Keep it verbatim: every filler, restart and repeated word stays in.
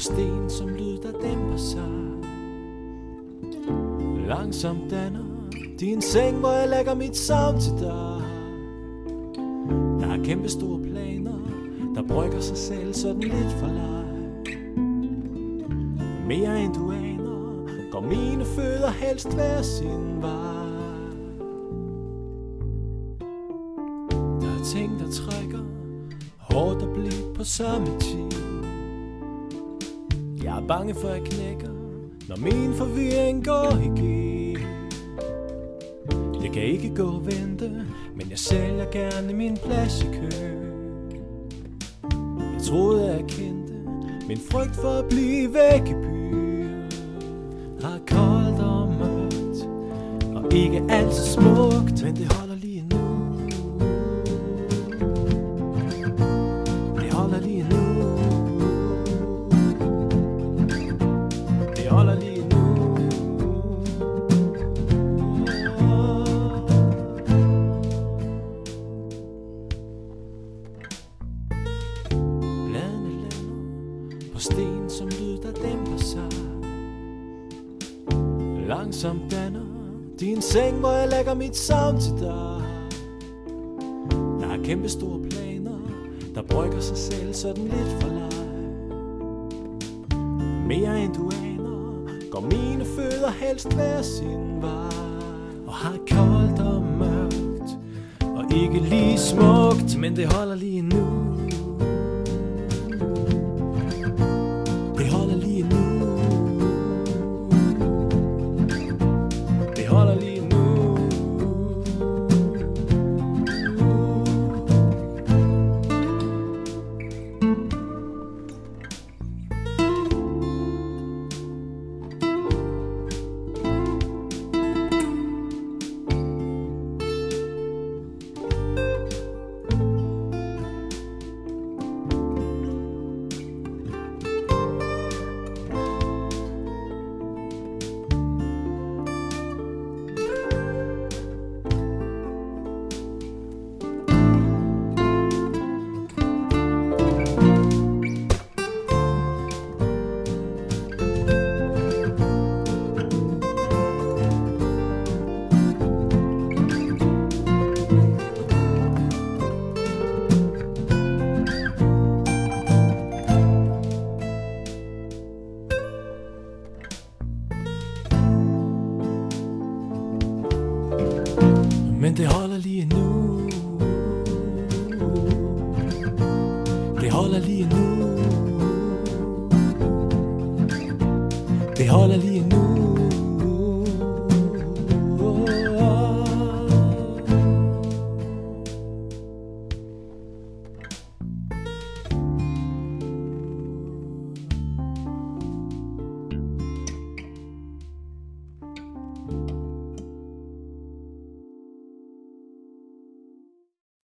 sten som lyd, der dæmper sig. Langsomt danner din seng, hvor jeg lægger mit savn til dig. Der er kæmpe store planer, der brygger sig selv sådan lidt for leg. Mere end du aner, går mine fødder helst hver sin vej. Der er ting, der trækker hårdt og blidt på samme tid. Jeg er bange for at knække, når min forvirring går i gear. Jeg kan ikke gå og vente, men jeg sælger gerne min plads i kø. Jeg troede jeg kendte min frygt for at blive væk i byen. Har koldt og mørkt og ikke altid smukt, men det holder lige nu. Det holder lige nu. Det holder lige nu. Bladene lander på sten som lyd, der dæmper sig. Langsomt danner din seng, hvor jeg lægger mit savn til dig. Der er kæmpe store planer, der brygger sig selv sådan lidt for leg. Mere end du aner, går mine fødder helst hver sin vej. Og har koldt og mørkt og ikke lige smukt, men det holder lige nu. Det holder lige nu. Det holder lige nu. Men det holder lige nu. Det holder lige nu. Det holder lige